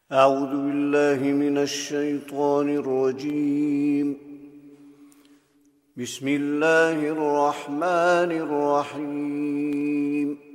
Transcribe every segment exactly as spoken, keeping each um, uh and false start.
أعوذ بالله من الشيطان الرجيم. بسم الله الرحمن الرحيم.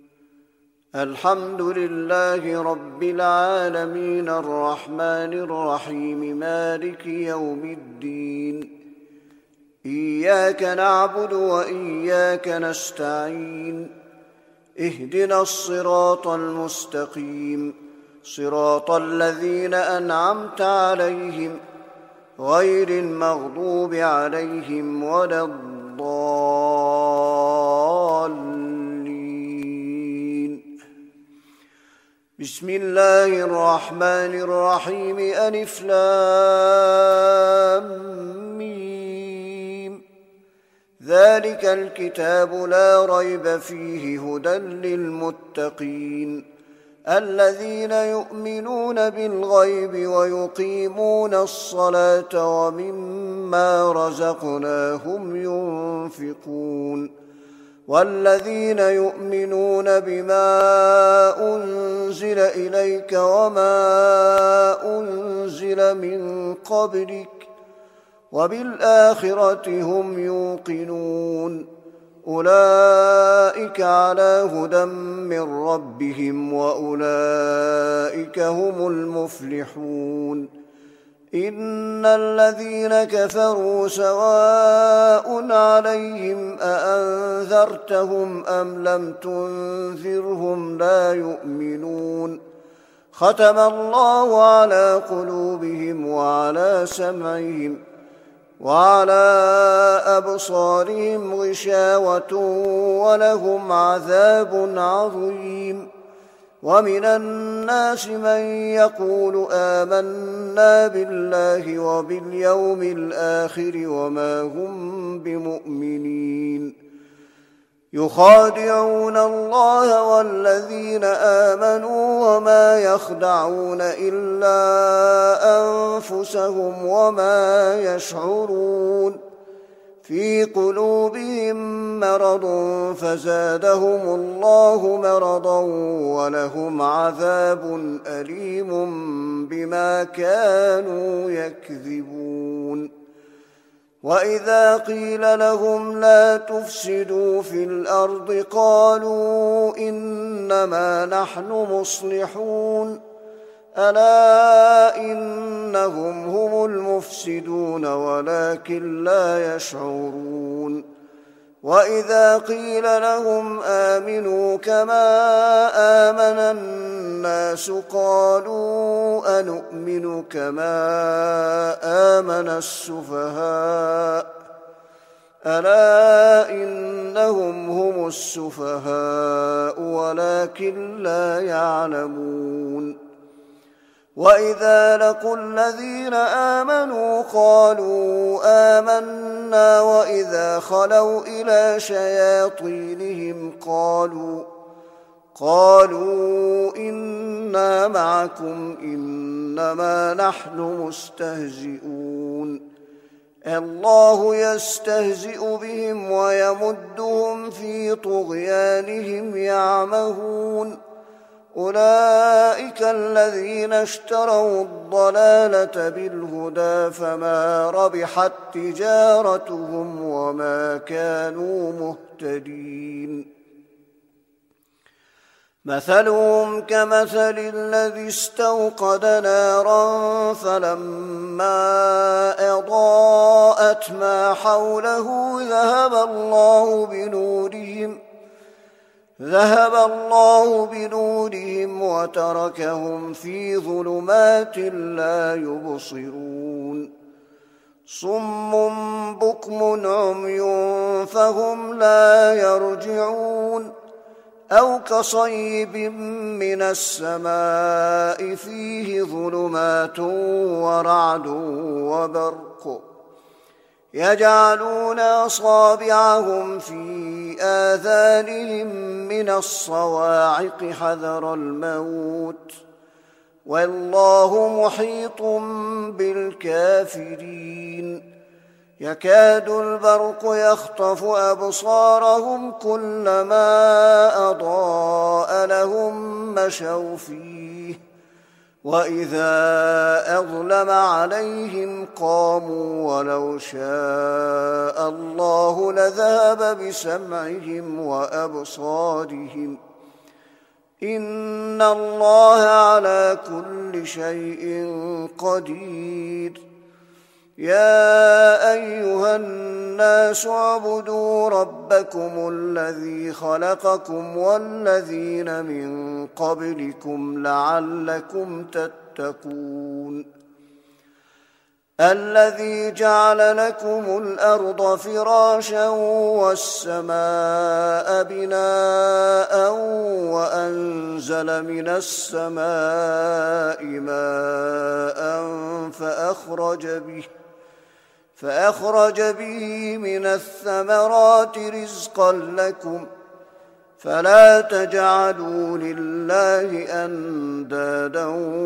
الحمد لله رب العالمين الرحمن الرحيم مالك يوم الدين. إياك نعبد وإياك نستعين. اهدنا الصراط المستقيم، صراط الذين أنعمت عليهم غير المغضوب عليهم ولا الضالين. بسم الله الرحمن الرحيم. ألف لام ميم. ذلك الكتاب لا ريب فيه هدى للمتقين الذين يؤمنون بالغيب ويقيمون الصلاة ومما رزقناهم ينفقون والذين يؤمنون بما أنزل إليك وما أنزل من قبلك وبالآخرة هم يوقنون. أولئك على هدى من ربهم وأولئك هم المفلحون. إن الذين كفروا سواء عليهم أأنذرتهم أم لم تنذرهم لا يؤمنون. ختم الله على قلوبهم وعلى سمعهم وعلى أبصارهم غشاوة ولهم عذاب عظيم. ومن الناس من يقول آمنا بالله وباليوم الآخر وما هم بمؤمنين. يخادعون الله والذين آمنوا وما يخدعون إلا أنفسهم وما يشعرون. في قلوبهم مرض فزادهم الله مرضا ولهم عذاب أليم بما كانوا يكذبون. وإذا قيل لهم لا تفسدوا في الأرض قالوا إنما نحن مصلحون. ألا إنهم هم المفسدون ولكن لا يشعرون. وإذا قيل لهم آمنوا كما آمن الناس قالوا أنؤمن كما آمن السفهاء. ألا إنهم هم السفهاء ولكن لا يعلمون. وإذا لقوا الذين آمنوا قالوا آمنا وإذا خلوا إلى شياطينهم قالوا قالوا إنا معكم إنما نحن مستهزئون. الله يستهزئ بهم ويمدهم في طغيانهم يعمهون. أولئك الذين اشتروا الضلالة بالهدى فما ربحت تجارتهم وما كانوا مهتدين. مثلهم كمثل الذي استوقد نارا فلما أضاءت ما حوله ذهب الله بنورهم ذهب الله بنورهم وتركهم في ظلمات لا يبصرون. صم بكم عمي فهم لا يرجعون. أو كصيب من السماء فيه ظلمات ورعد وبرق يجعلون أصابعهم في آذانهم من الصواعق حذر الموت والله محيط بالكافرين. يكاد البرق يخطف أبصارهم كلما أضاء لهم مشوا فيه وإذا أظلم عليهم قاموا ولو شاء الله لذهب بسمعهم وأبصارهم إن الله على كل شيء قدير. يا أيها الناس اعبدوا ربكم الذي خلقكم والذين من قبلكم لعلكم تتقون الذي جعل لكم الأرض فراشا والسماء بناء وأنزل من السماء ماء فأخرج به فأخرج به من الثمرات رزقا لكم فلا تجعلوا لله أندادا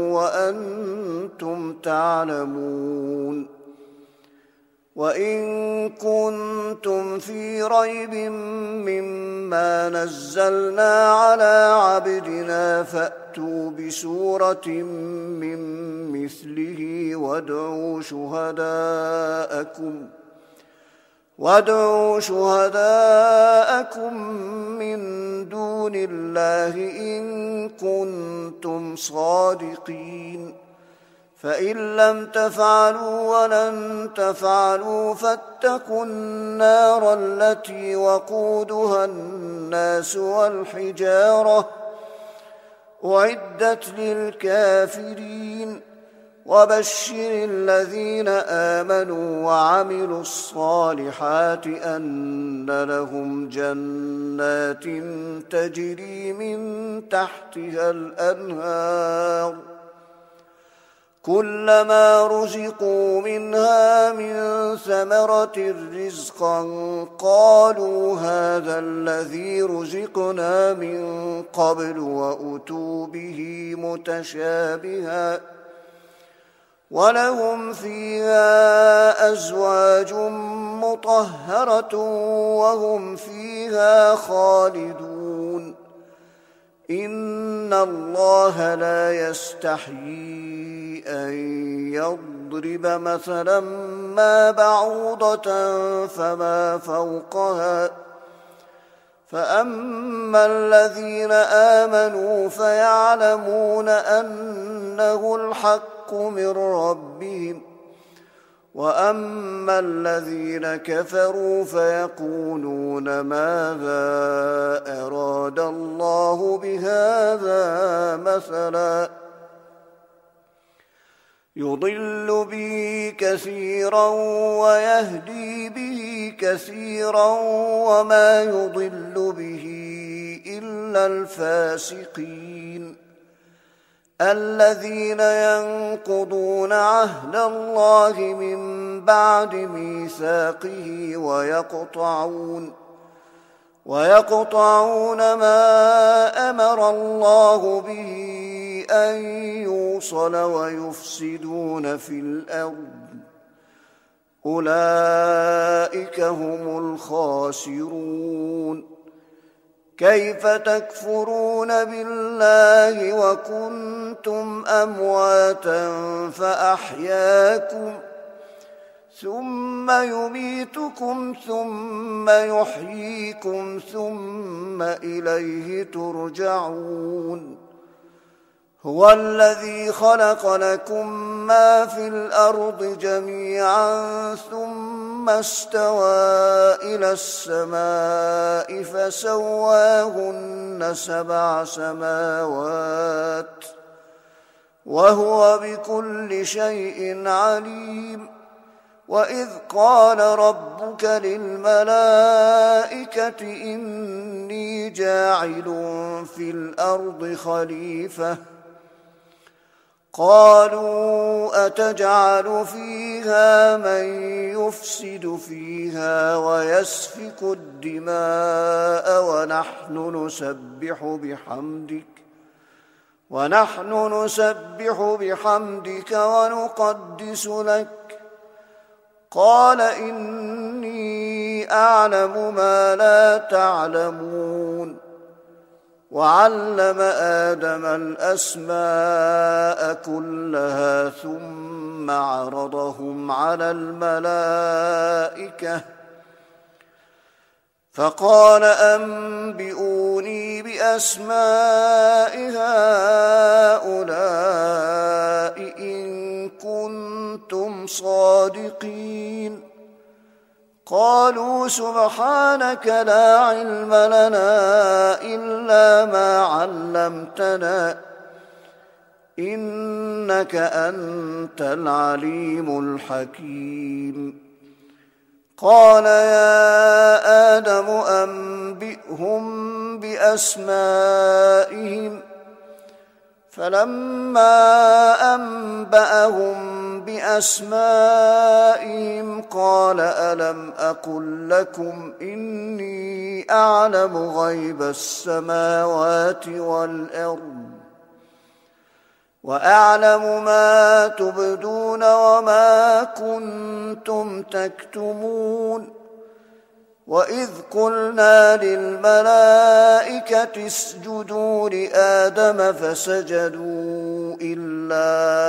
وأنتم تعلمون. وإن كنتم في ريب مما نزلنا على عبدنا فأتوا بسورة من مثله وادعوا شهداءكم وادعوا شهداءكم من دون الله إن كنتم صادقين فإن لم تفعلوا ولن تفعلوا فاتقوا النار التي وقودها الناس والحجارة أعدت للكافرين. وبشر الذين آمنوا وعملوا الصالحات أن لهم جنات تجري من تحتها الأنهار كلما رزقوا منها من ثمرة رزقا قالوا هذا الذي رزقنا من قبل وأتوا به متشابها ولهم فيها أزواج مطهرة وهم فيها خالدون. إن الله لا يستحيي أن يضرب مثلا ما بعوضة فما فوقها فأما الذين آمنوا فيعلمون أنه الحق من ربهم وأما الذين كفروا فيقولون ماذا أراد الله بهذا مثلا يضل به كثيرا ويهدي به كثيرا وما يضل به إلا الفاسقين الذين ينقضون عهد الله من بعد ميثاقه ويقطعون ويقطعون ما أمر الله به أن يوصل ويفسدون في الأرض أولئك هم الخاسرون. كيف تكفرون بالله وكنتم أمواتا فأحياكم ثم يميتكم ثم يحييكم ثم إليه ترجعون. هو الذي خلق لكم ما في الأرض جميعا ثم استوى إلى السماء فسواهن سبع سماوات وهو بكل شيء عليم. وإذ قال ربك للملائكة إني جاعل في الأرض خليفة قالوا أتجعل فيها من يفسد فيها ويسفك الدماء ونحن نسبح بحمدك ونحن نسبح بحمدك ونقدس لك قال إني أعلم ما لا تعلمون. وعلم آدم الأسماء كلها ثم عرضهم على الملائكة فقال أنبئوني بأسماء هؤلاء إن كنتم صادقين قالوا سبحانك لا علم لنا إلا ما علمتنا إنك أنت العليم الحكيم قال يا آدم أنبئهم بأسمائهم فلما أنبأهم بأسمائهم قال ألم أقل لكم إني أعلم غيب السماوات والأرض وأعلم ما تبدون وما كنتم تكتمون وإذ قلنا للملائكة اسجدوا لآدم فسجدوا إلا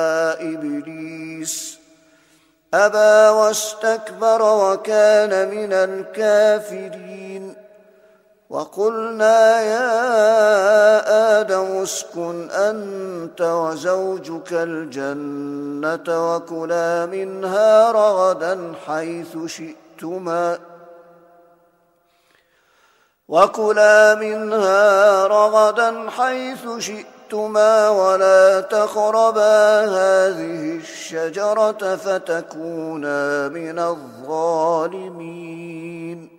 إبليس أبى واستكبر وكان من الكافرين وقلنا يا آدم اسكن أنت وزوجك الجنة وكلا منها رغدا حيث شئتما وكلا منها رغدا حيث شئتما ولا تقربا هذه الشجرة فتكونا من الظالمين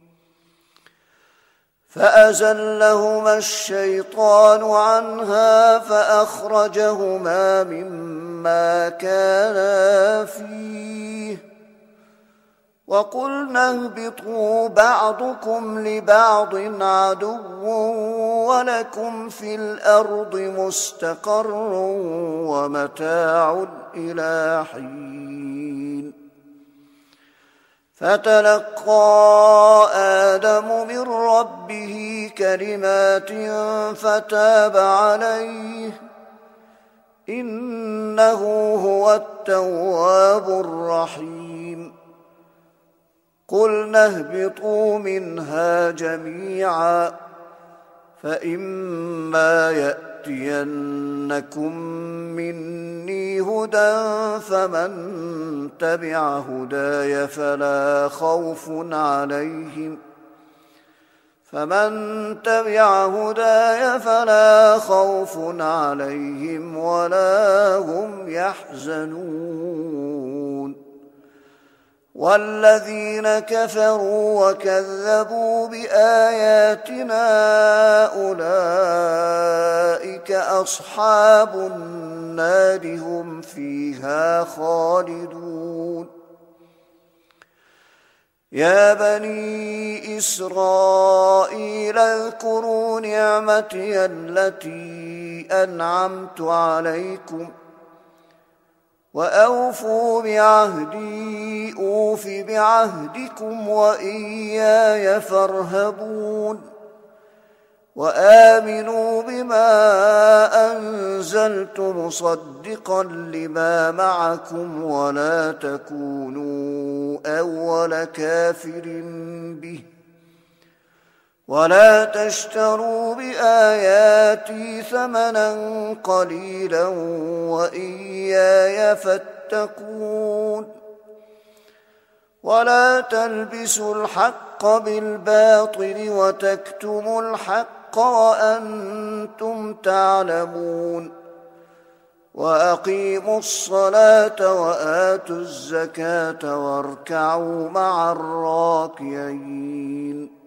فأزلهما الشيطان عنها فأخرجهما مما كانا فيه وقلنا اهبطوا بعضكم لبعض عدو ولكم في الأرض مستقر ومتاع إلى حين فتلقى آدم من ربه كلمات فتاب عليه إنه هو التواب الرحيم قلنا اهبطوا منها جميعا فإما يأتينكم مني هدى فمن تبع هداي فلا خوف عليهم فمن تبع هداي فلا خوف عليهم ولا هم يحزنون والذين كفروا وكذبوا بآياتنا أولئك أصحاب النار هم فيها خالدون يا بني إسرائيل اذكروا نعمتي التي أنعمت عليكم وأوفوا بعهدي أوف بعهدكم وإياي فارهبون وآمنوا بما أنزلت مصدقا لما معكم ولا تكونوا أول كافر به ولا تشتروا بآياتي ثمنا قليلا وإياي فاتقون ولا تلبسوا الحق بالباطل وتكتموا الحق وأنتم تعلمون وأقيموا الصلاة وآتوا الزكاة واركعوا مع الراكعين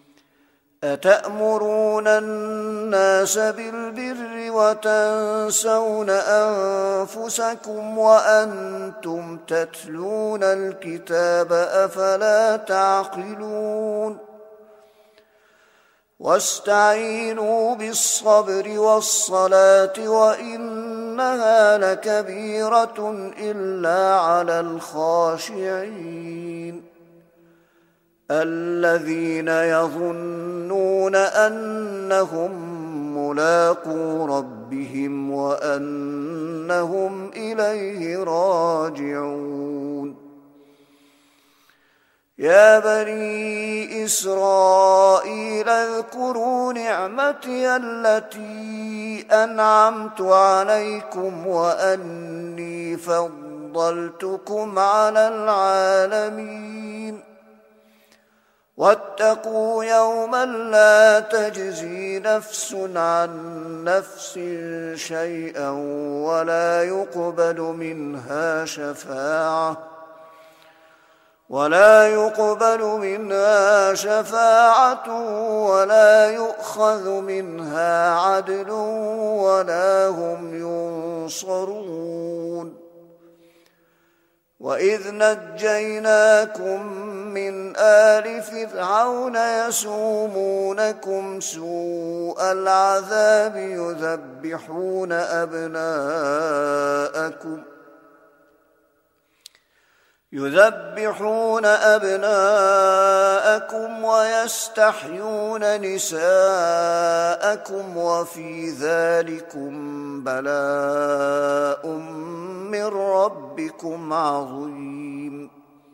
أتأمرون الناس بالبر وتنسون أنفسكم وأنتم تتلون الكتاب أفلا تعقلون واستعينوا بالصبر والصلاة وإنها لكبيرة إلا على الخاشعين الذين يظنون أنهم ملاقو ربهم وأنهم إليه راجعون. يا بني إسرائيل اذكروا نعمتي التي أنعمت عليكم وأني فضلتكم على العالمين. واتقوا يوما لا تجزي نفس عن نفس شيئا ولا يقبل منها شفاعة ولا يقبل منها شفاعة ولا يؤخذ منها عدل ولا هم ينصرون. وإذ نجيناكم من آل فرعون يسومونكم سوء العذاب يذبحون أبناءكم يذبحون أبناءكم ويستحيون نساءكم وفي ذلكم بلاء من ربكم عظيم.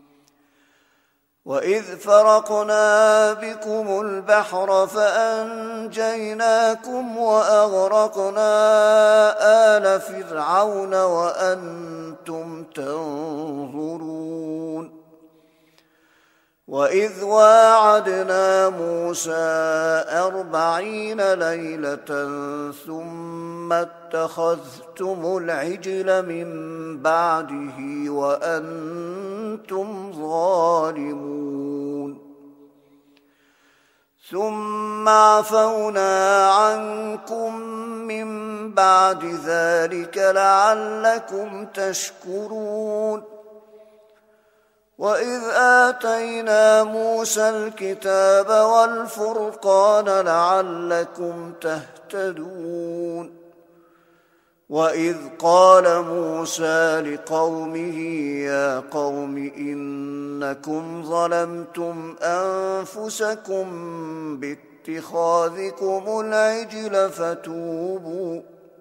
وإذ فرقنا بكم البحر فأنجيناكم وأغرقنا آل فرعون وأنتم تنظرون. وإذ واعدنا موسى أربعين ليلة ثم اتخذتم العجل من بعده وأنتم ظالمون. ثم عفونا عنكم من بعد ذلك لعلكم تشكرون. وإذ آتينا موسى الكتاب والفرقان لعلكم تهتدون. وإذ قال موسى لقومه يا قوم إنكم ظلمتم أنفسكم باتخاذكم العجل فتوبوا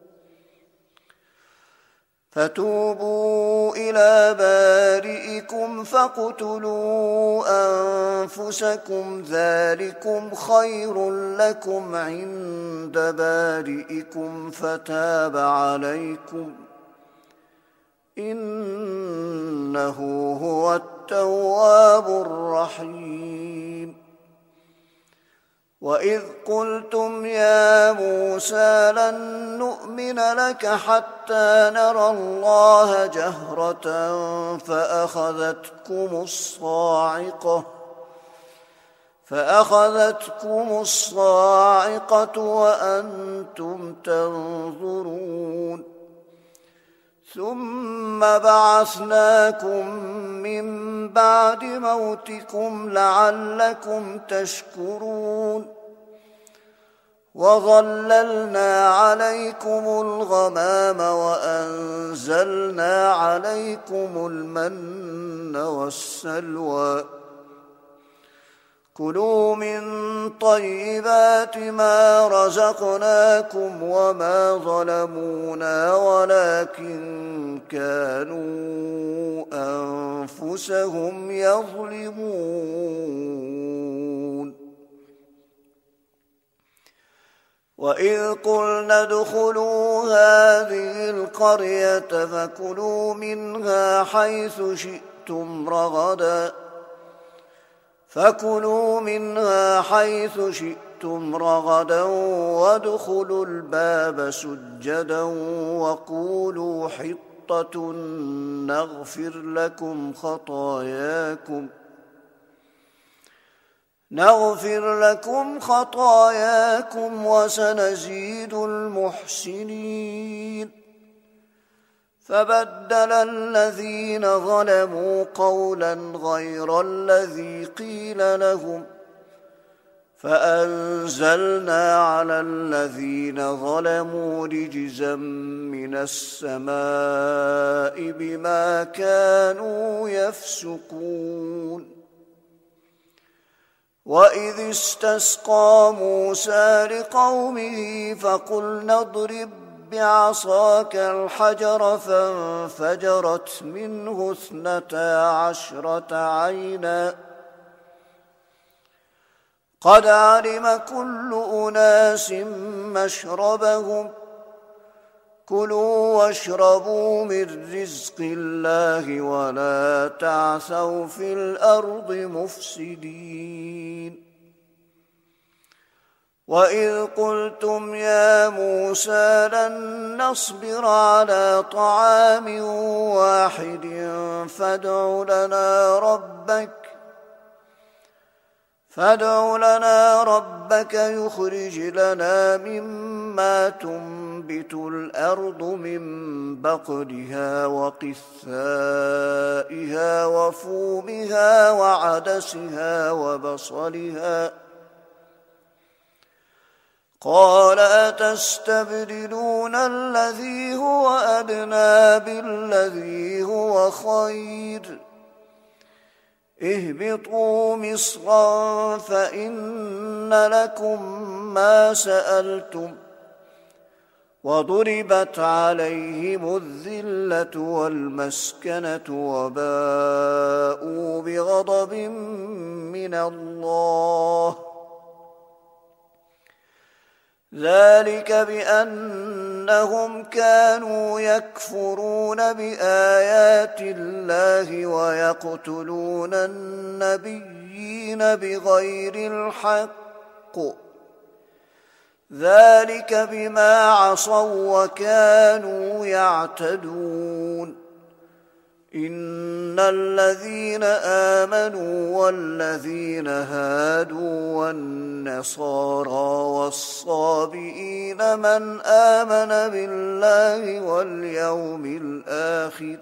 فتوبوا إلى بارئكم فاقتلوا أنفسكم ذلكم خير لكم عند بارئكم فتاب عليكم إنه هو التواب الرحيم. وإذ قلتم يا موسى لن نؤمن لك حتى نرى الله جهرة فأخذتكم الصاعقة فأخذتكم الصاعقة وأنتم تنظرون. ثم بعثناكم من بعد موتكم لعلكم تشكرون. وظللنا عليكم الغمام وأنزلنا عليكم المن والسلوى كلوا من طيبات ما رزقناكم وما ظلمونا ولكن كانوا أنفسهم يظلمون. وإذ قلنا ادخلوا هذه القرية فكلوا منها حيث شئتم رغدا فكلوا منها حيث شئتم رغدا وادخلوا الباب سجدا وقولوا حطة نغفر لكم خطاياكم نغفر لكم خطاياكم وسنزيد المحسنين. فبدل الذين ظلموا قولا غير الذي قيل لهم فأنزلنا على الذين ظلموا رجزا من السماء بما كانوا يفسقون. وإذ استسقى موسى لقومه فقلنا اضرب بعصاك الحجر فانفجرت منه اثنتا عشرة عينا قد علم كل أناس مشربهم كلوا واشربوا من رزق الله ولا تعثوا في الأرض مفسدين وإذ قلتم يا موسى لن نصبر على طعام واحد فادع لنا ربك فادع لنا ربك يخرج لنا مما تنبت الأرض من بقلها وقثائها وفومها وعدسها وبصلها قال أتستبدلون الذي هو أدنى بالذي هو خير اهبطوا مصرا فإن لكم ما سألتم وضربت عليهم الذلة والمسكنة وباءوا بغضب من الله ذلك بأنهم كانوا يكفرون بآيات الله ويقتلون النبيين بغير الحق ذلك بما عصوا وكانوا يعتدون إن الذين آمنوا والذين هادوا والنصارى والصابئين من آمن بالله واليوم الآخر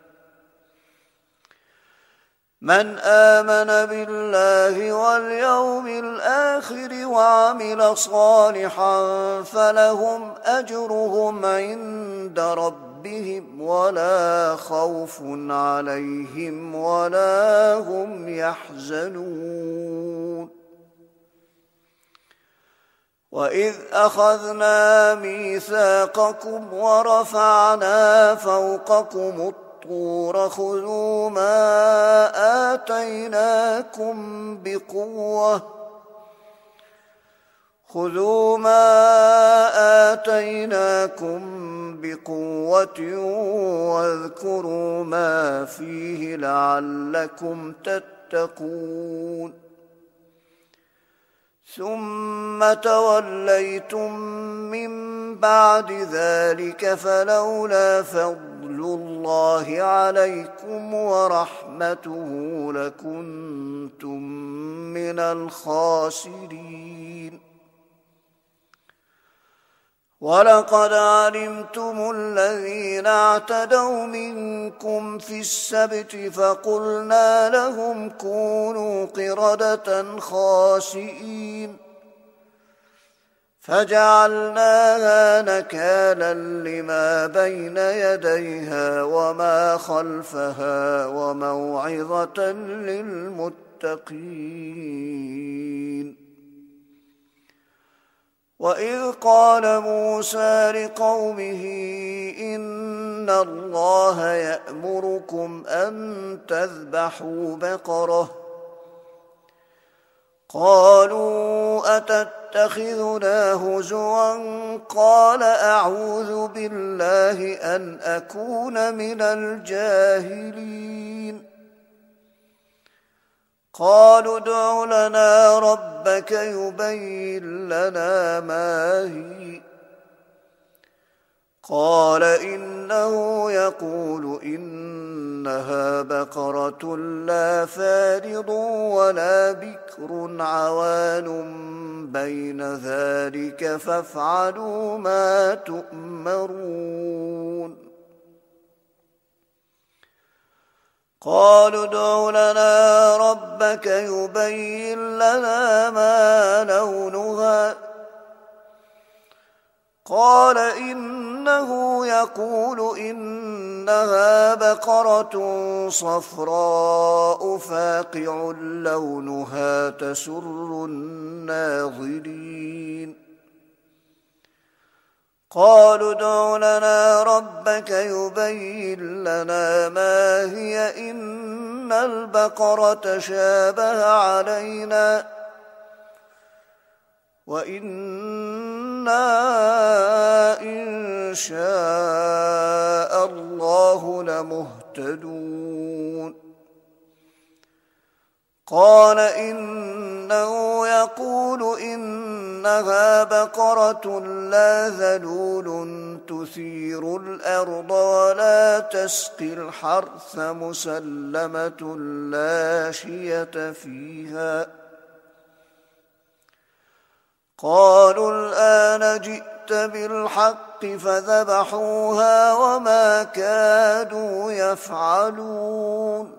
من آمن بالله واليوم الآخر وعمل صالحا فلهم أجرهم عند ربهم ولا خوف عليهم ولا هم يحزنون وإذ أخذنا ميثاقكم ورفعنا فوقكم الطور خذوا ما آتيناكم بقوة خذوا ما آتيناكم بقوة واذكروا ما فيه لعلكم تتقون ثم توليتم من بعد ذلك فلولا فضل الله عليكم ورحمته لكنتم من الخاسرين ولقد علمتم الذين اعتدوا منكم في السبت فقلنا لهم كونوا قردة خاسئين فجعلناها نكالا لما بين يديها وما خلفها وموعظة للمتقين وإذ قال موسى لقومه إن الله يأمركم أن تذبحوا بقرة قالوا أتتخذنا هزوا قال أعوذ بالله أن أكون من الجاهلين قالوا ادع لنا ربك يبين لنا ما هي قال إنه يقول إنها بقرة لا فارض ولا بكر عوان بين ذلك فافعلوا ما تؤمرون قالوا ادع لنا ربك يبين لنا ما لونها قال إنه يقول إن إنها بقرة صفراء فاقع لونها تسر الناظرين قالوا ادع لنا ربك يبين لنا ما هي إن البقرة شابه علينا وإنا إن شاء الله لمهتدون قال إنه يقول إنها بقرة لا ذلول تثير الأرض ولا تسقي الحرث مسلمة لا شية فيها قالوا الآن جئت بالحق فذبحوها وما كادوا يفعلون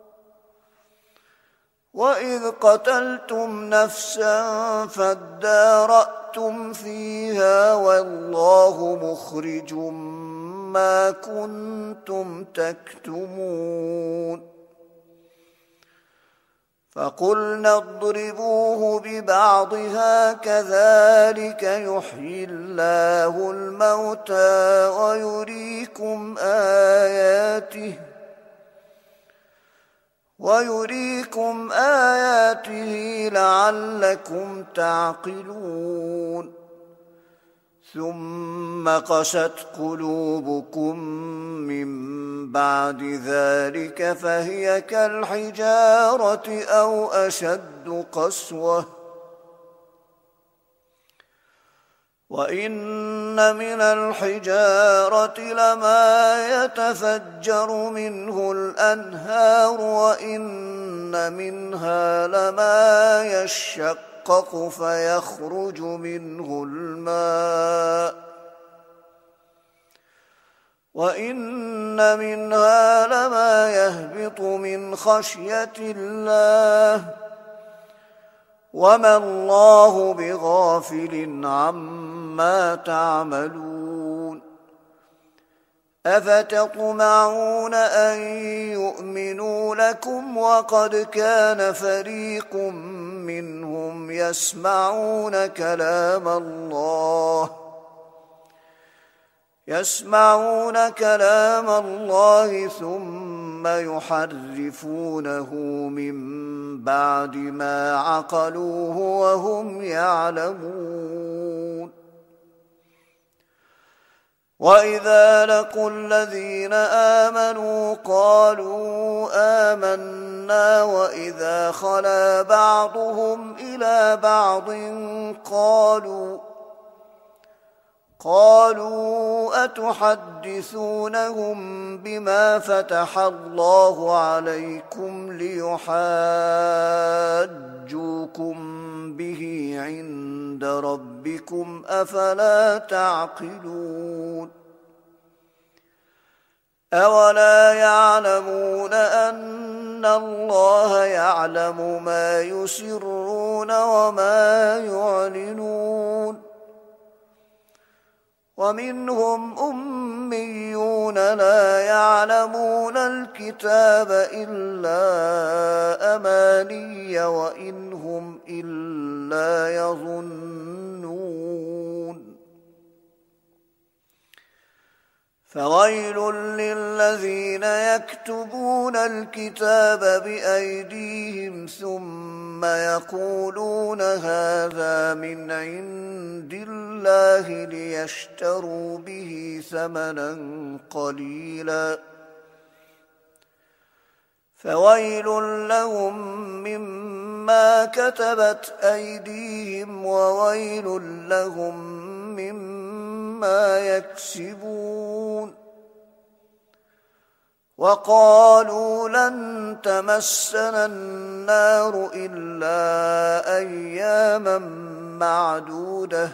وإذ قتلتم نفسا فادارأتم فيها والله مخرج ما كنتم تكتمون فقلنا اضربوه ببعضها كذلك يحيي الله الموتى ويريكم آياته ويريكم آياته لعلكم تعقلون ثم قست قلوبكم من بعد ذلك فهي كالحجارة أو أشد قسوة وإن من الحجارة لما يتفجر منه الأنهار وإن منها لما يشقق فيخرج منه الماء وإن منها لما يهبط من خشية الله وما الله بغافل عما تعملون أفتطمعون أن يؤمنوا لكم وقد كان فريق منهم يسمعون كلام الله يسمعون كلام الله ثم يحرفونه من بعد ما عقلوه وهم يعلمون وإذا لقوا الذين آمنوا قالوا آمنا وإذا خلا بعضهم إلى بعض قالوا قالوا أتحدثونهم بما فتح الله عليكم ليحاجوكم به عند ربكم أفلا تعقلون أولا يعلمون أن الله يعلم ما يسرون وما يعلنون ومنهم أميون لا يعلمون الكتاب إلا أماني وإن هم إلا يظنون فويل للذين يكتبون الكتاب بأيديهم ثم يقولون هذا من عند الله ليشتروا به ثمنا قليلا فويل لهم مما كتبت أيديهم وويل لهم مما يكسبون وقالوا لن تمسنا النار إلا أياما معدودة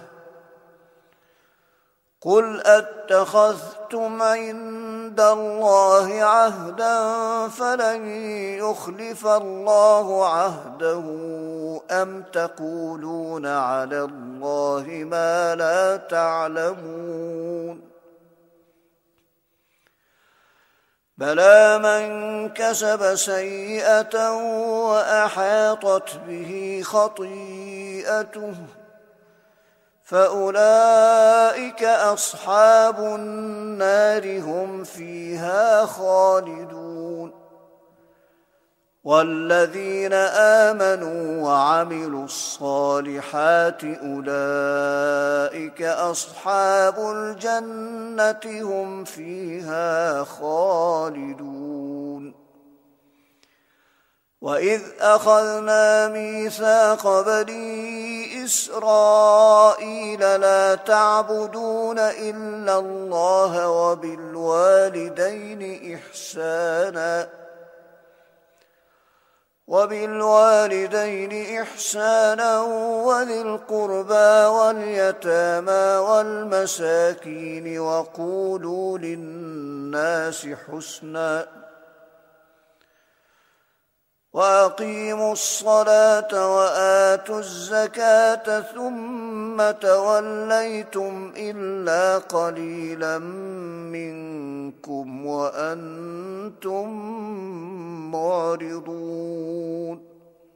قل أتخذتم عند الله عهدا فلن يخلف الله عهده أم تقولون على الله ما لا تعلمون بلى من كسب سيئة وأحاطت به خطيئته فأولئك أصحاب النار هم فيها خالدون والذين آمنوا وعملوا الصالحات أولئك أصحاب الجنة هم فيها خالدون وإذ أخذنا ميثاق بني إسرائيل لا تعبدون إلا الله وبالوالدين إحسانا وبالوالدين إحسانا وذي القربى واليتامى والمساكين وقولوا للناس حسنا وأقيموا الصلاة وآتوا الزكاة ثم توليتم إلا قليلا منكم وأنتم معرضون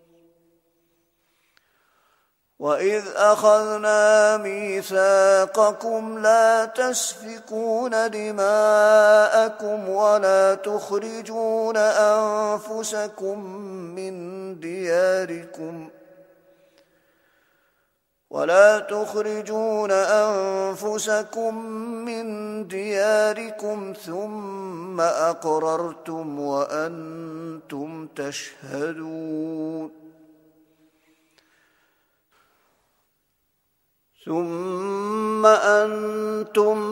وإذ أخذنا ميثاقكم لا تسفكون دماءكم ولا تخرجون أنفسكم من دياركم ولا تخرجون أنفسكم من دياركم ثم أقررتم وأنتم تشهدون ثم أنتم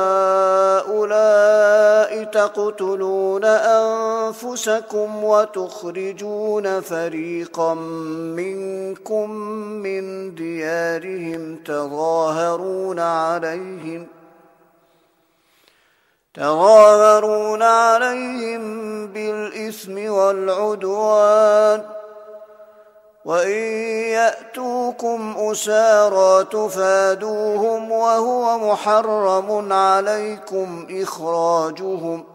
هؤلاء تقتلون أنفسكم وتخرجون فريقا منكم من ديارهم تظاهرون عليهم تظاهرون عليهم بالإثم والعدوان وإن يأتوكم أسارى تفادوهم وهو محرم عليكم إخراجهم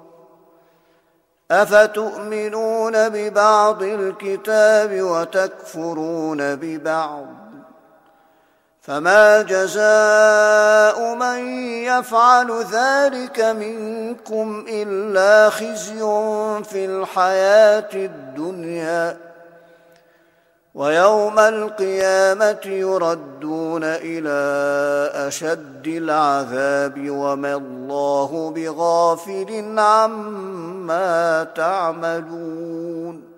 أفتؤمنون ببعض الكتاب وتكفرون ببعض فما جزاء من يفعل ذلك منكم إلا خزي في الحياة الدنيا ويوم القيامة يردون إلى أشد العذاب وما الله بغافل عما تعملون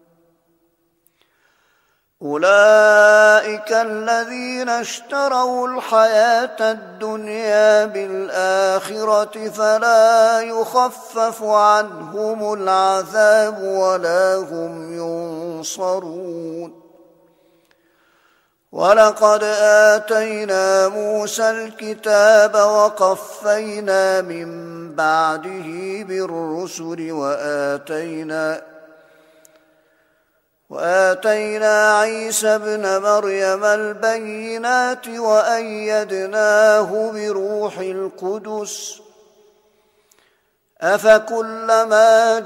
أولئك الذين اشتروا الحياة الدنيا بالآخرة فلا يخفف عنهم العذاب ولا هم ينصرون ولقد آتينا موسى الكتاب وقفينا من بعده بالرسل وآتينا وآتينا عيسى ابن مريم البينات وأيدناه بروح القدس أفكلما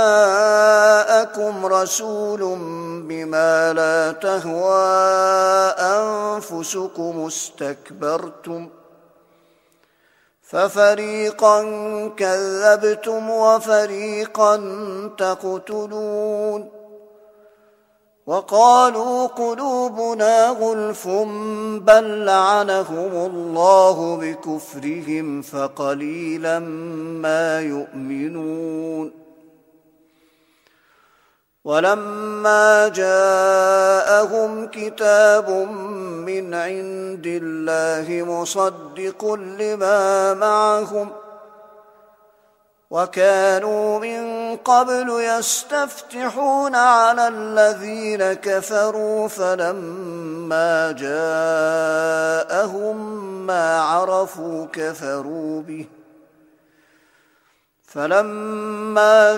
جاءكم رسول بما لا تهوى أنفسكم استكبرتم ففريقا كذبتم وفريقا تقتلون وقالوا قلوبنا غلف بل لعنهم الله بكفرهم فقليلا ما يؤمنون ولما جاءهم كتاب من عند الله مصدق لما معهم وكانوا من قبل يستفتحون على الذين كفروا فلما جاءهم ما عرفوا كفروا به فلما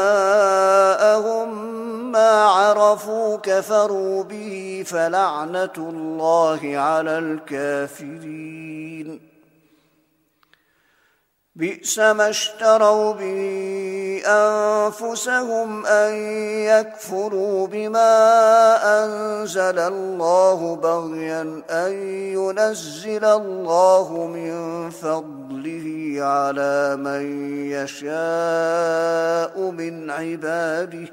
جاءهم ما عرفوا كفروا به فلعنة الله على الكافرين بئس ما اشتروا به أنفسهم أن يكفروا بما أنزل الله بغيا أن ينزل الله من فضله على من يشاء من عباده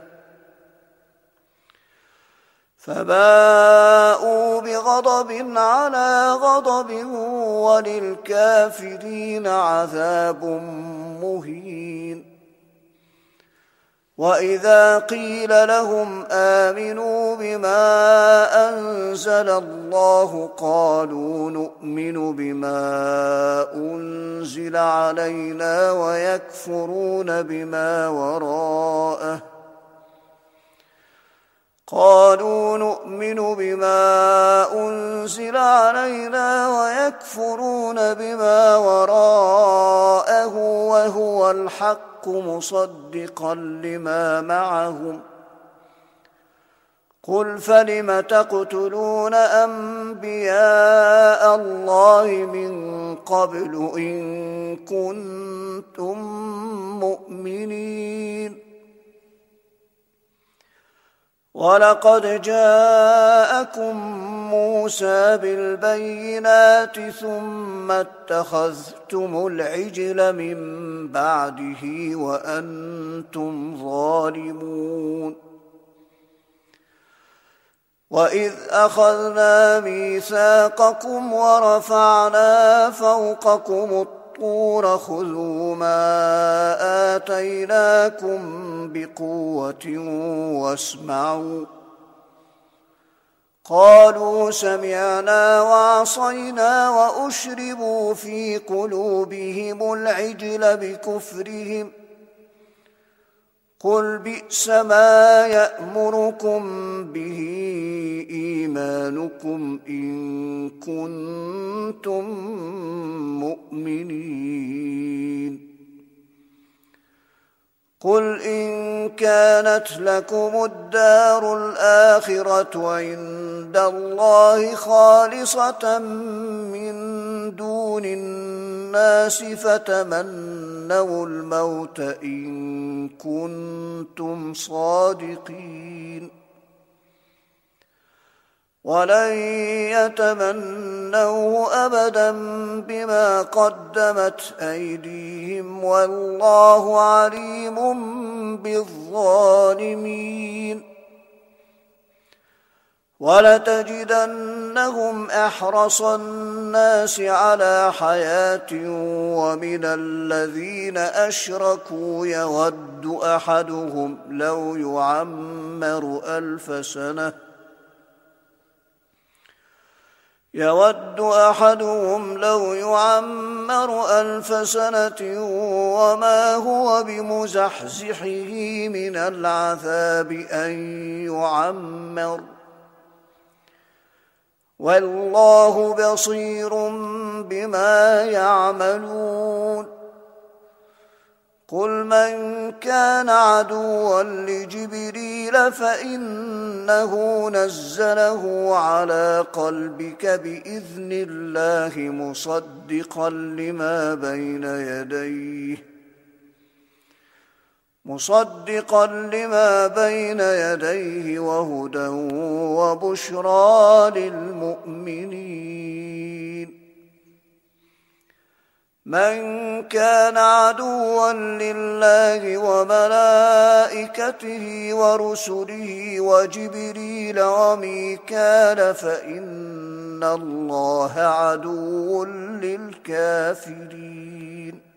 فباءوا بغضب على غضب وللكافرين عذاب مهين. وإذا قيل لهم آمنوا بما أنزل الله قالوا نؤمن بما أنزل علينا ويكفرون بما وراءه قالوا نؤمن بما أنزل علينا ويكفرون بما وراءه وهو الحق مصدقا لما معهم قل فلم تقتلون أنبياء الله من قبل إن كنتم مؤمنين ولقد جاءكم موسى بالبينات ثم اتخذتم العجل من بعده وأنتم ظالمون وإذ أخذنا ميثاقكم ورفعنا فوقكم الطور خذوا ما آتيناكم بقوة واسمعوا قالوا سمعنا وعصينا وأشربوا في قلوبهم العجل بكفرهم قل بئس ما يأمركم به إيمانكم إن كنتم مؤمنين قل إن كانت لكم الدار الآخرة عند الله خالصة من دون الناس فتمنوا الموت إن كنتم صادقين ولن يتمنوه أبدا بما قدمت أيديهم والله عليم بالظالمين ولتجدنهم أحرص الناس على حياة ومن الذين أشركوا يود أحدهم لو يعمر ألف سنة يود أحدهم لو يعمر ألف سنة وما هو بمزحزحه من العذاب أن يعمر والله بصير بما يعملون قل من كان عدوا لجبريل فإنه نزله على قلبك بإذن الله مصدقا لما بين يديه مصدقا لما بين يديه وهدى وبشرى للمؤمنين من كان عدوا لله وملائكته ورسله وجبريل وميكال فإن الله عدو للكافرين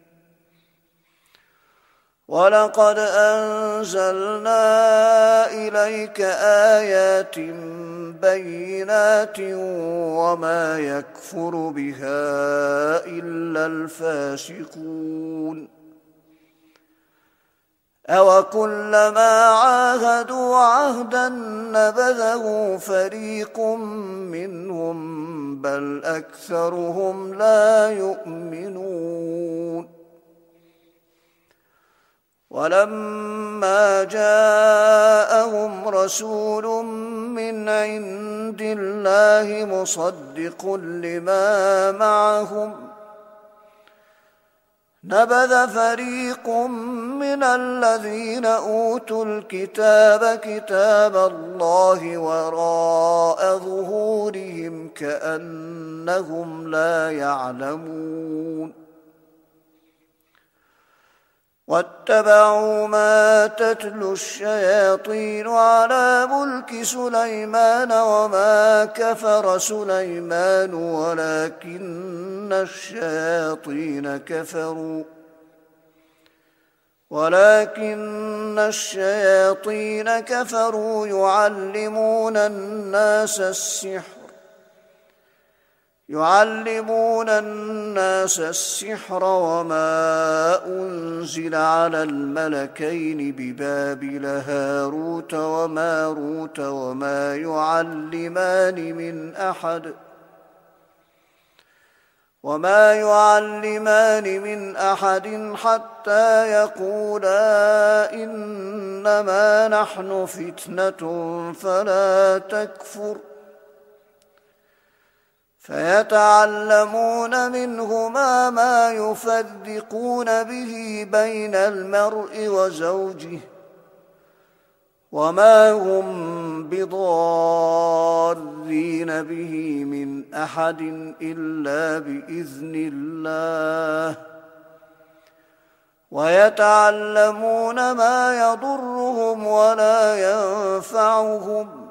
ولقد أنزلنا إليك آيات بينات وما يكفر بها إلا الفاسقون أوكلما عاهدوا عهدا نبذه فريق منهم بل أكثرهم لا يؤمنون ولما جاءهم رسول من عند الله مصدق لما معهم نبذ فريق من الذين أوتوا الكتاب كتاب الله وراء ظهورهم كأنهم لا يعلمون واتبعوا ما تتلو الشياطين على ملك سليمان وما كفر سليمان ولكن الشياطين كفروا ولكن الشياطين كفروا يعلمون الناس السحر يعلمون الناس السحر وما أنزل على الملكين ببابل هاروت وماروت وما يعلمان من أحد وما يعلمان من أحد حتى يقولا إنما نحن فتنة فلا تكفر فيتعلمون منهما ما يفرقون به بين المرء وزوجه وما هم بضارين به من أحد إلا بإذن الله ويتعلمون ما يضرهم ولا ينفعهم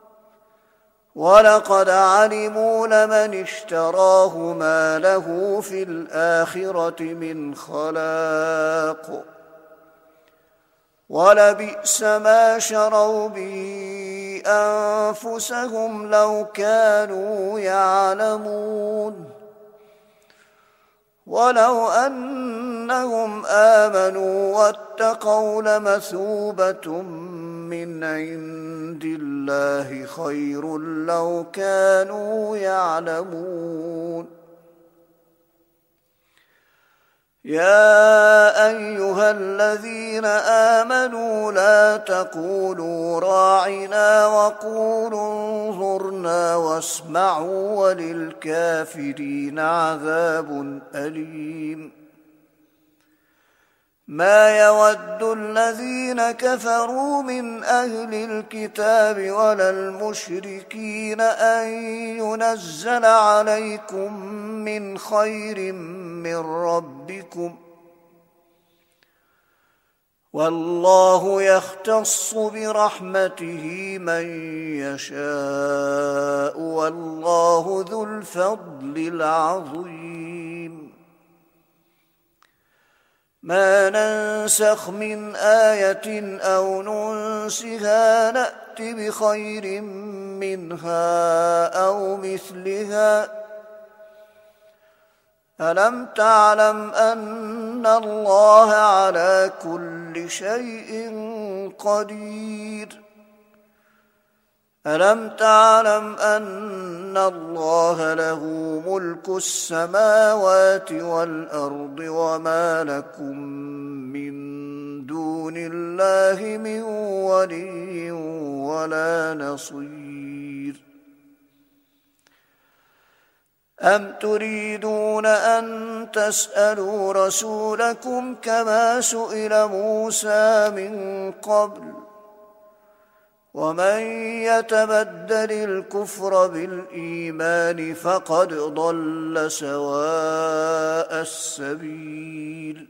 ولقد علموا لمن اشتراه ما له في الآخرة من خلاق ولبئس ما شروا به أنفسهم لو كانوا يعلمون ولو أنهم آمنوا واتقوا لمثوبة من عند الله خير لو كانوا يعلمون يا أيها الذين آمنوا لا تقولوا راعنا وقولوا انظرنا واسمعوا وللكافرين عذاب أليم ما يود الذين كفروا من أهل الكتاب ولا المشركين أن ينزل عليكم من خير من ربكم والله يختص برحمته من يشاء والله ذو الفضل العظيم ما ننسخ من آية أو ننسها نأت بخير منها أو مثلها ألم تعلم أن الله على كل شيء قدير ألم تعلم أن الله له ملك السماوات والأرض وما لكم من دون الله من ولي ولا نصير أم تريدون أن تسألوا رسولكم كما سئل موسى من قبل ومن يتبدل الكفر بالإيمان فقد ضل سواء السبيل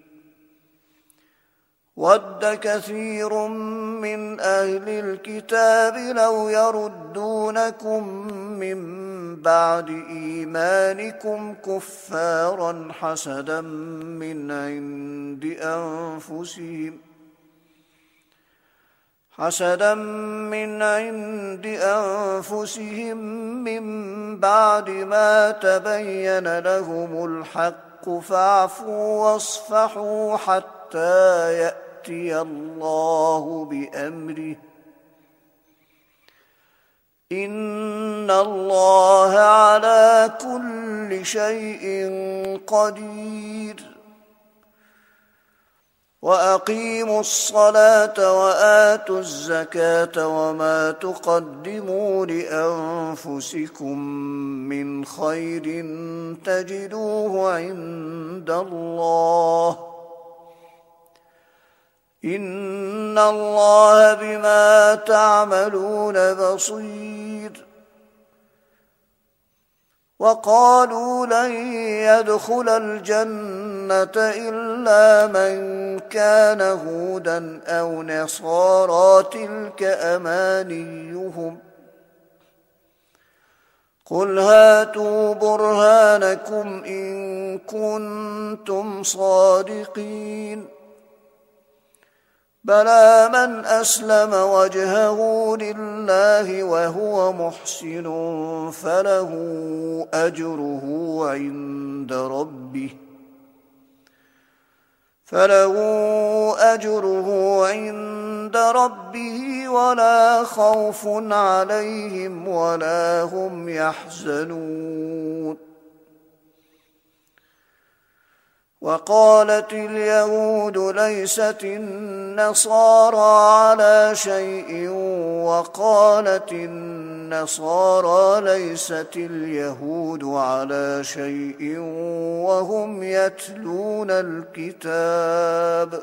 ود كثير من أهل الكتاب لو يردونكم من بعد إيمانكم كفارا حسدا من عند أنفسهم حسدا من عند أنفسهم من بعد ما تبين لهم الحق فاعفوا واصفحوا حتى يأتي الله بأمره إن الله على كل شيء قدير وأقيموا الصلاة وآتوا الزكاة وما تقدموا لأنفسكم من خير تجدوه عند الله إن الله بما تعملون بصير. وقالوا لن يدخل الجنة إلا من كان هودا أو نصارى تلك أمانيهم قل هاتوا برهانكم إن كنتم صادقين بلى من أسلم وجهه لله وهو محسن فله أجره عند ربه فله أجره عند ربه ولا خوف عليهم ولا هم يحزنون. وقالت اليهود ليست النصارى على شيء وقالت النصارى ليست اليهود على شيء وهم يتلون الكتاب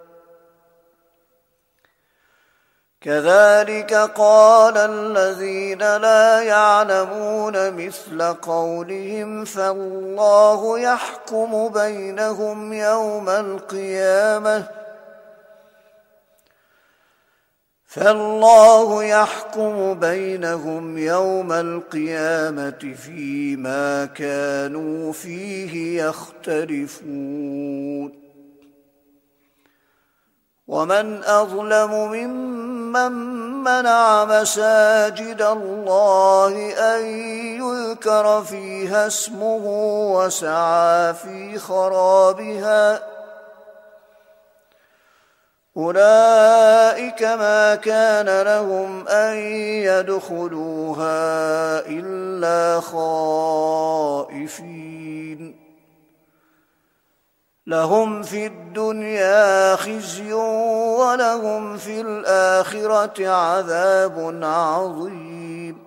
كذلك قال الذين لا يعلمون مثل قولهم فالله يحكم بينهم يوم القيامة فالله يحكم بينهم يوم القيامة فيما كانوا فيه يختلفون. ومن أظلم ممن منع مساجد الله أن يذكر فيها اسمه وسعى في خرابها أولئك ما كان لهم أن يدخلوها إلا خائفين لهم في الدنيا خزي ولهم في الآخرة عذاب عظيم.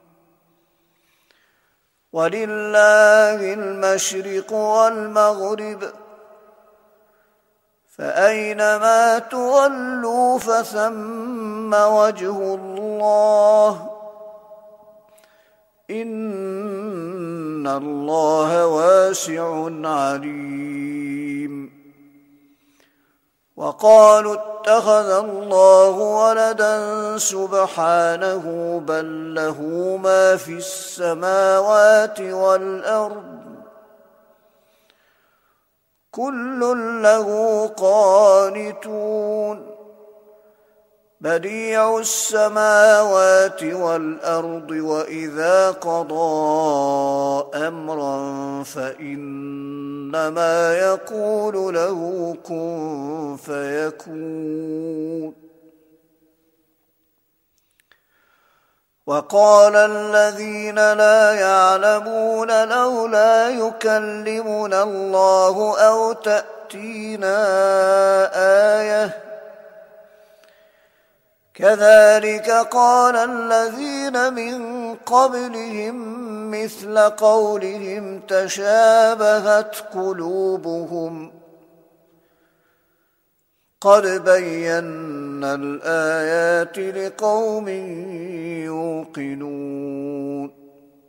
ولله المشرق والمغرب فأينما تولوا فثم وجه الله إن الله واسع عليم. وقالوا اتخذ الله ولدا سبحانه بل له ما في السماوات والأرض كل له قانتون بديع السماوات والأرض وإذا قضى أمرا فإنما يقول له كن فيكون. وقال الذين لا يعلمون لولا يكلمنا الله أو تأتينا آية كذلك قال الذين من قبلهم مثل قولهم تشابهت قلوبهم قد بينا الآيات لقوم يوقنون.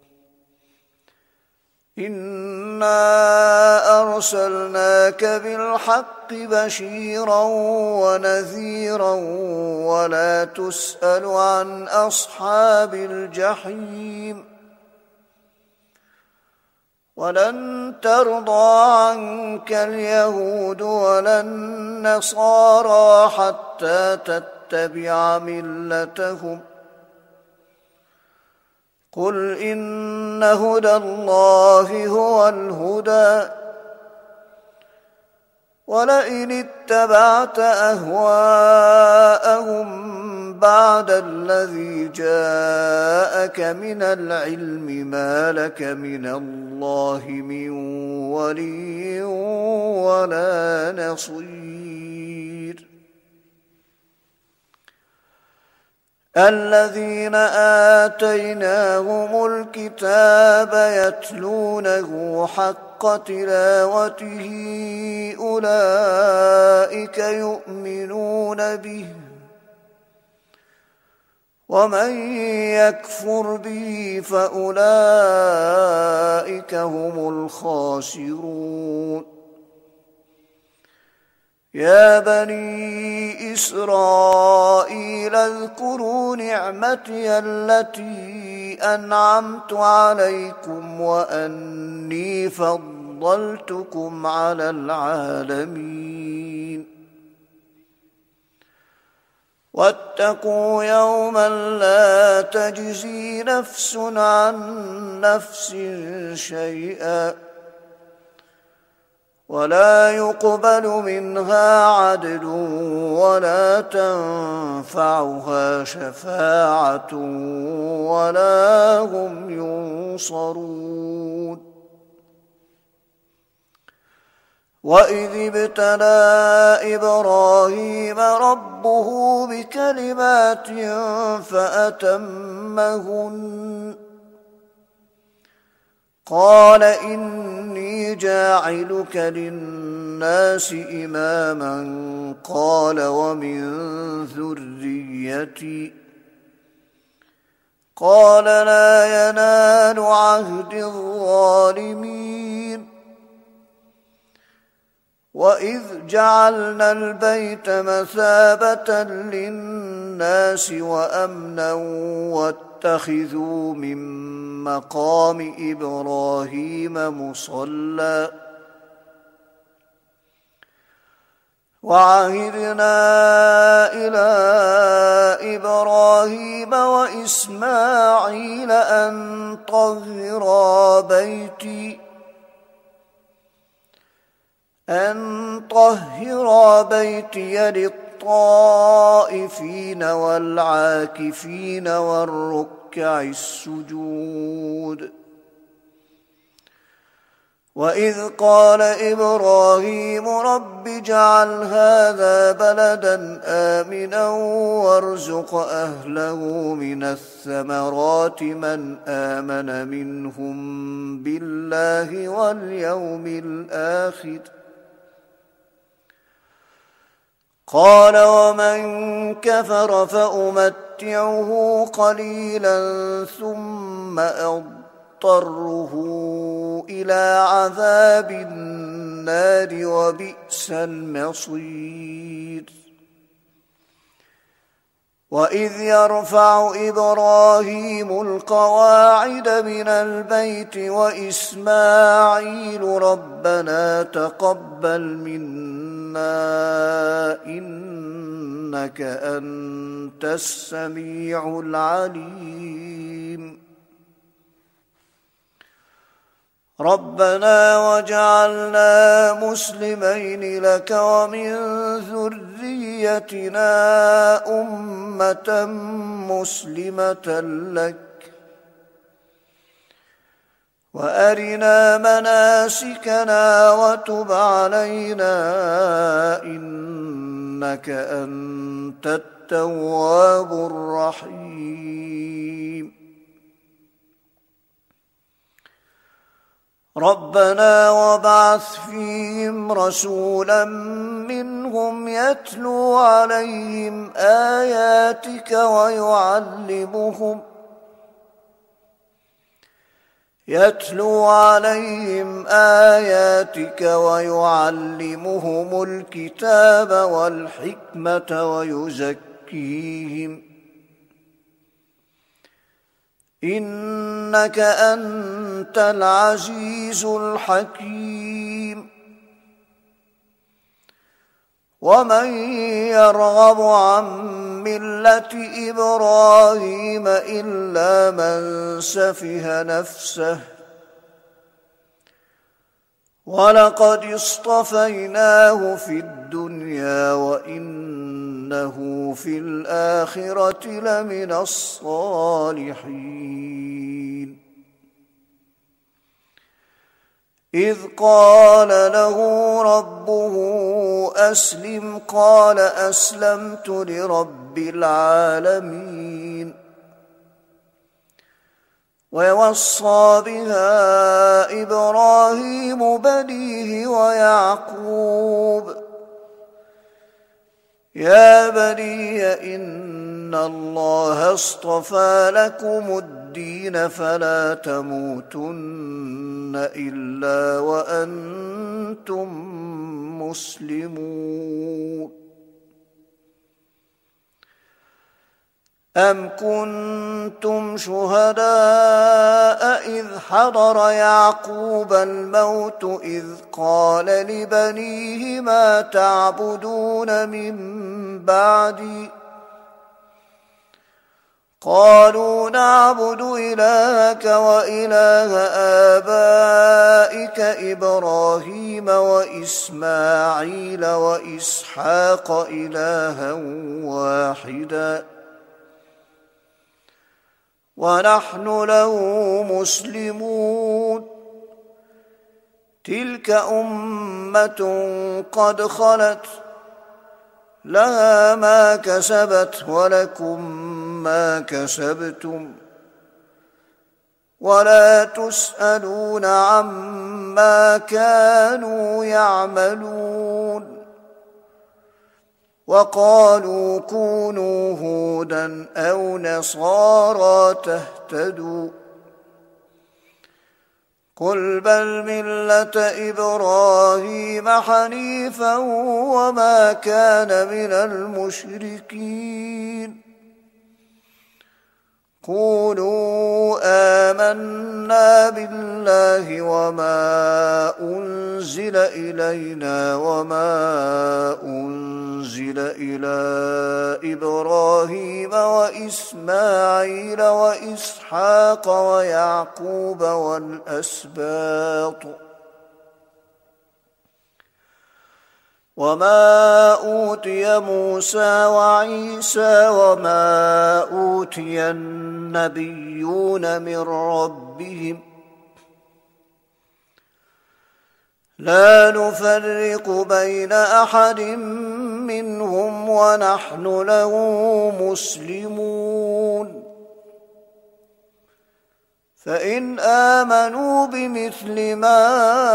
إنا أرسلناك بالحق بشيرا ونذيرا ولا تسأل عن أصحاب الجحيم ولن ترضى عنك اليهود ولا النصارى حتى تتبع ملتهم قل إن هدى الله هو الهدى ولئن اتبعت أهواءهم بعد الذي جاءك من العلم ما لك من الله من ولي ولا نصير. الذين آتيناهم الكتاب يتلونه حق تلاوته أولئك يؤمنون به ومن يكفر به فأولئك هم الخاسرون يا بني إسرائيل اذكروا نعمتي التي أنعمت عليكم وأني فضلتكم على العالمين واتقوا يوما لا تجزي نفس عن نفس شيئا ولا يقبل منها عدل ولا تنفعها شفاعة ولا هم ينصرون وإذ ابتلى إبراهيم ربه بكلمات فأتمهن قال إني جاعلك للناس إماما قال ومن ذريتي قال لا ينال عهد الظالمين وإذ جعلنا البيت مثابة للناس وأمنا واتخذوا من مقام إبراهيم مصلى وعهدنا إلى إبراهيم وإسماعيل أن طهرا بيتي أن طهرا بيتي للطائفين والعاكفين والركع السجود وإذ قال إبراهيم رب اجعل هذا بلدا آمنا وارزق أهله من الثمرات من آمن منهم بالله واليوم الآخر قال ومن كفر فأمتعه قليلا ثم أضطره إلى عذاب النار وبئس المصير وإذ يرفع إبراهيم القواعد من البيت وإسماعيل ربنا تقبل منا إنك أنت السميع العليم ربنا وجعلنا مسلمين لك ومن ذريتنا أمة مسلمة لك وأرنا مناسكنا وتب علينا إنك أنت التواب الرحيم ربنا وابعث فيهم رسولا منهم يتلو عليهم آياتك ويعلمهم يتلو عليهم آياتك ويعلمهم الكتاب والحكمة ويزكيهم إنك أنت العزيز الحكيم ومن يرغب عن ملة إبراهيم إلا من سفه نفسه ولقد اصطفيناه في الدنيا وإنه في الآخرة لمن الصالحين إذ قال له ربه أسلم قال أسلمت لرب العالمين ووصى بها إبراهيم بنيه ويعقوب يا بني إن الله اصطفى لكم الدين فلا تموتن إلا وأنتم مسلمون أم كنتم شهداء إذ حضر يعقوب الموت إذ قال لبنيه ما تعبدون من بعدي قالوا نعبد إلهك وإله آبائك إبراهيم وإسماعيل وإسحاق إلها واحدا ونحن له مسلمون تلك أمة قد خلت لها ما كسبت ولكم ما كسبتم ولا تسألون عما كانوا يعملون وقالوا كونوا هودا أو نصارى تهتدوا قل بل ملة إبراهيم حنيفا وما كان من المشركين قولوا آمنا بالله وما أنزل إلينا وما أنزل إلى إبراهيم وإسماعيل وإسحاق ويعقوب والأسباط وما أوتي موسى وعيسى وما أوتي النبيون من ربهم لا نفرق بين أحد منهم ونحن له مسلمون فإن آمنوا بمثل ما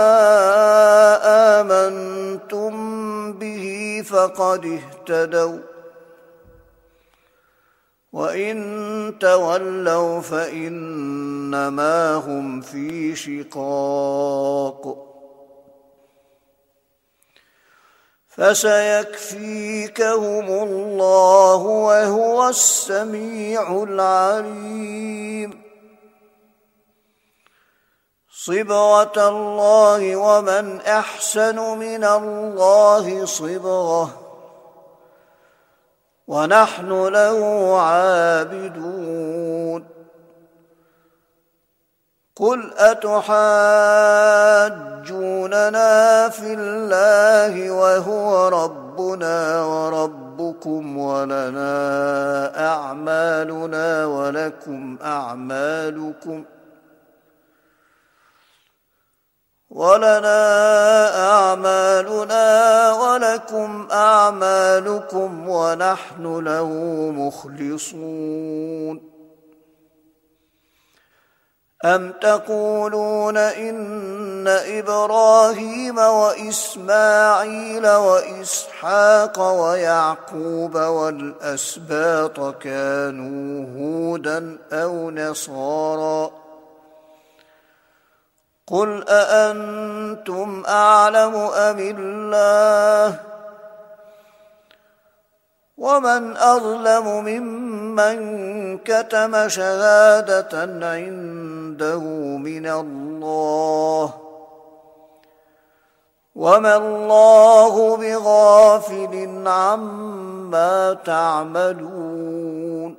آمنتم به فقد اهتدوا وإن تولوا فإنما هم في شقاق فسيكفيكهم الله وهو السميع العليم صبغة الله ومن أحسن من الله صبغة ونحن له عابدون قل أتحاجوننا في الله وهو ربنا وربكم ولنا أعمالنا ولكم أعمالكم ولنا أعمالنا ولكم أعمالكم ونحن له مخلصون أم تقولون إن إبراهيم وإسماعيل وإسحاق ويعقوب والأسباط كانوا هودا أو نصارى قل أأنتم أعلم أم الله ومن أظلم ممن كتم شهادة عنده من الله وما الله بغافل عما تعملون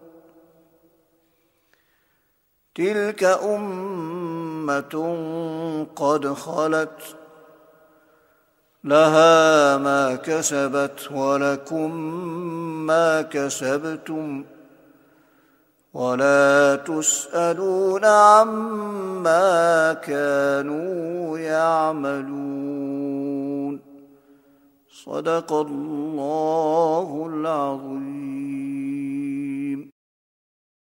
تلك أمة قد خلت لها ما كسبت ولكم ما كسبتم ولا تسألون عما كانوا يعملون. صدق الله العظيم.